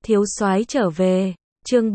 Thiếu soái trở về, chương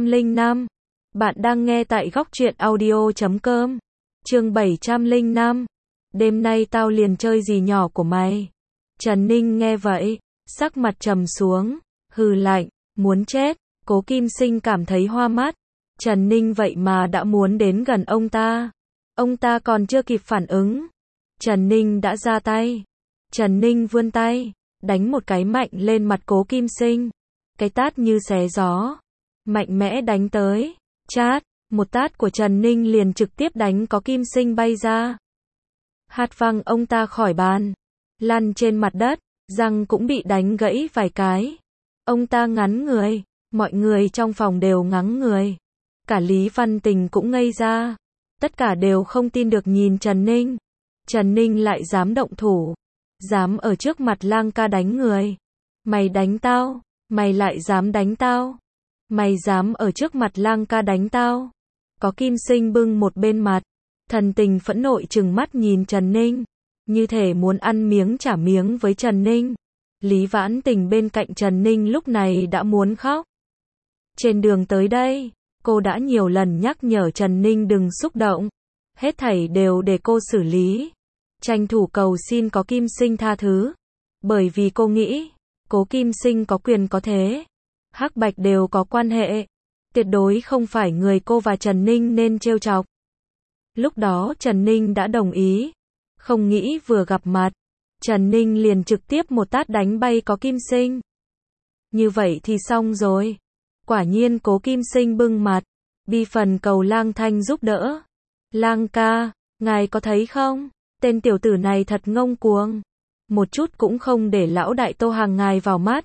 705. Bạn đang nghe tại góc truyện audio.com. Chương 705. Đêm nay tao liền chơi gì nhỏ của mày? Trần Ninh nghe vậy, sắc mặt trầm xuống, hừ lạnh, muốn chết. Cố Kim Sinh cảm thấy hoa mắt. Trần Ninh vậy mà đã muốn đến gần ông ta. Ông ta còn chưa kịp phản ứng. Trần Ninh đã ra tay. Trần Ninh vươn tay, đánh một cái mạnh lên mặt Cố Kim Sinh. Cái tát như xé gió, mạnh mẽ đánh tới. Chát, một tát của Trần Ninh liền trực tiếp đánh Cố Kim Sinh bay ra. Hạt văng ông ta khỏi bàn, lăn trên mặt đất, răng cũng bị đánh gãy vài cái. Ông ta ngắn người, mọi người trong phòng đều ngắn người. Cả Lý Văn Tình cũng ngây ra. Tất cả đều không tin được nhìn Trần Ninh. Trần Ninh lại dám động thủ, dám ở trước mặt Lang ca đánh người. Mày đánh tao, mày lại dám đánh tao. Mày dám ở trước mặt Lang ca đánh tao. Có Kim Sinh bưng một bên mặt, thần tình phẫn nộ trừng mắt nhìn Trần Ninh, như thể muốn ăn miếng trả miếng với Trần Ninh. Lý Vãn Tình bên cạnh Trần Ninh lúc này đã muốn khóc. Trên đường tới đây, cô đã nhiều lần nhắc nhở Trần Ninh đừng xúc động. Hết thảy đều để cô xử lý. Tranh thủ cầu xin Cố Kim Sinh tha thứ. Bởi vì cô nghĩ, Cố Kim Sinh có quyền có thế. Hắc bạch đều có quan hệ. Tuyệt đối không phải người cô và Trần Ninh nên trêu chọc. Lúc đó Trần Ninh đã đồng ý. Không nghĩ vừa gặp mặt, Trần Ninh liền trực tiếp một tát đánh bay Cố Kim Sinh. Như vậy thì xong rồi. Quả nhiên Cố Kim Sinh bưng mặt, bi phần cầu Lang Thanh giúp đỡ. Lang ca, ngài có thấy không? Tên tiểu tử này thật ngông cuồng. Một chút cũng không để lão đại Tô Hàng ngài vào mắt.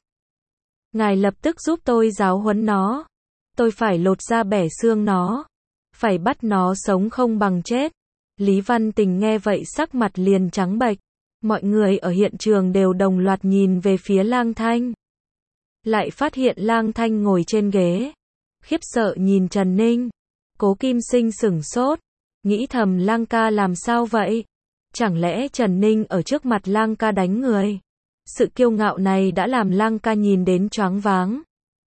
Ngài lập tức giúp tôi giáo huấn nó. Tôi phải lột da bẻ xương nó. Phải bắt nó sống không bằng chết. Lý Văn Tình nghe vậy sắc mặt liền trắng bệch. Mọi người ở hiện trường đều đồng loạt nhìn về phía Lang Thanh. Lại phát hiện Lang Thanh ngồi trên ghế. Khiếp sợ nhìn Trần Ninh. Cố Kim Sinh sửng sốt. Nghĩ thầm Lang ca làm sao vậy? Chẳng lẽ Trần Ninh ở trước mặt Lang ca đánh người? Sự kiêu ngạo này đã làm Lang ca nhìn đến choáng váng.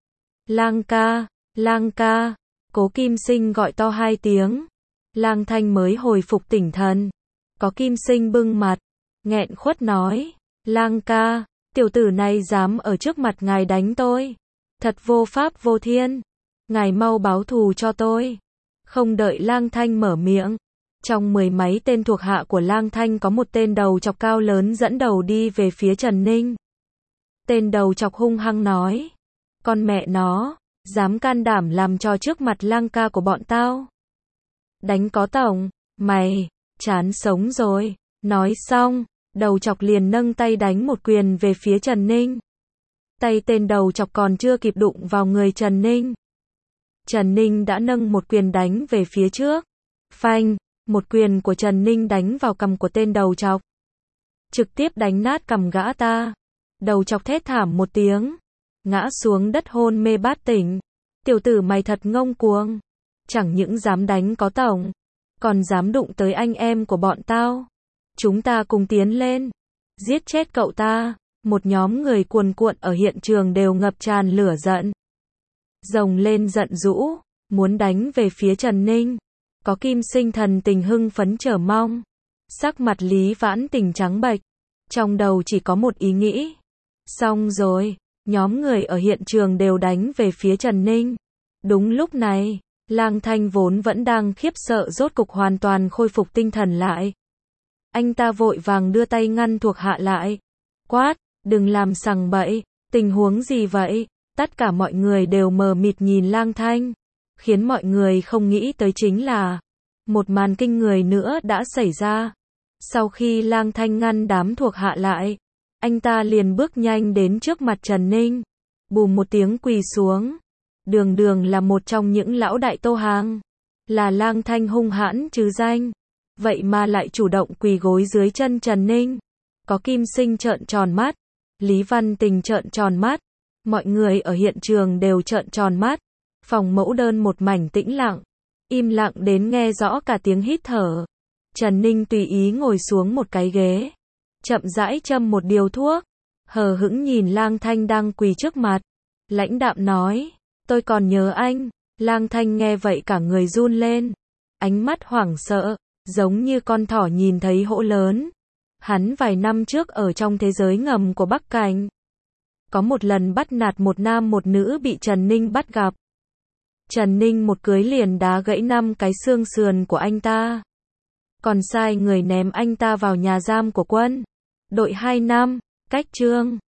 Lang ca, Lang ca. Cố Kim Sinh gọi to 2 tiếng. Lang Thanh mới hồi phục tỉnh thần. Cố Kim Sinh bưng mặt, nghẹn khuất nói. Lang ca, tiểu tử này dám ở trước mặt ngài đánh tôi. Thật vô pháp vô thiên. Ngài mau báo thù cho tôi. Không đợi Lang Thanh mở miệng. Trong 10 mấy tên thuộc hạ của Lang Thanh có một tên đầu chọc cao lớn dẫn đầu đi về phía Trần Ninh. Tên đầu chọc hung hăng nói. Con mẹ nó, dám can đảm làm trò trước mặt Lang ca của bọn tao. Đánh có tổng, mày, chán sống rồi. Nói xong, đầu chọc liền nâng tay đánh một quyền về phía Trần Ninh. Tay tên đầu chọc còn chưa kịp đụng vào người Trần Ninh. Trần Ninh đã nâng một quyền đánh về phía trước. Phanh, một quyền của Trần Ninh đánh vào cằm của tên đầu chọc. Trực tiếp đánh nát cằm gã ta. Đầu chọc thét thảm một tiếng. Ngã xuống đất hôn mê bát tỉnh. Tiểu tử mày thật ngông cuồng. Chẳng những dám đánh có tổng, còn dám đụng tới anh em của bọn tao. Chúng ta cùng tiến lên. Giết chết cậu ta. Một nhóm người cuồn cuộn ở hiện trường đều ngập tràn lửa giận. Rồng lên giận dữ, muốn đánh về phía Trần Ninh. Có Kim Sinh thần tình hưng phấn chờ mong. Sắc mặt Lý Vãn Tình trắng bệch. Trong đầu chỉ có một ý nghĩ. Xong rồi, nhóm người ở hiện trường đều đánh về phía Trần Ninh. Đúng lúc này, Lang Thanh vốn vẫn đang khiếp sợ rốt cục hoàn toàn khôi phục tinh thần lại. Anh ta vội vàng đưa tay ngăn thuộc hạ lại. Quát, đừng làm sằng bậy, tình huống gì vậy? Tất cả mọi người đều mờ mịt nhìn Lang Thanh. Khiến mọi người không nghĩ tới chính là một màn kinh người nữa đã xảy ra. Sau khi Lang Thanh ngăn đám thuộc hạ lại, anh ta liền bước nhanh đến trước mặt Trần Ninh. Bùm một tiếng quỳ xuống. Đường đường là một trong những lão đại Tô Hàng. Là Lang Thanh hung hãn chứ danh. Vậy mà lại chủ động quỳ gối dưới chân Trần Ninh. Có Kim Sinh trợn tròn mắt. Lý Văn Tình trợn tròn mắt. Mọi người ở hiện trường đều trợn tròn mắt. Phòng mẫu đơn một mảnh tĩnh lặng. Im lặng đến nghe rõ cả tiếng hít thở. Trần Ninh tùy ý ngồi xuống một cái ghế. Chậm rãi châm một điếu thuốc. Hờ hững nhìn Lang Thanh đang quỳ trước mặt. Lãnh đạm nói, tôi còn nhớ anh. Lang Thanh nghe vậy cả người run lên. Ánh mắt hoảng sợ, giống như con thỏ nhìn thấy hổ lớn. Hắn vài năm trước ở trong thế giới ngầm của Bắc Cảnh. Có một lần bắt nạt một nam một nữ bị Trần Ninh bắt gặp. Trần Ninh một cưới liền đá gãy 5 cái xương sườn của anh ta. Còn sai người ném anh ta vào nhà giam của quân đội 2 năm, cách chương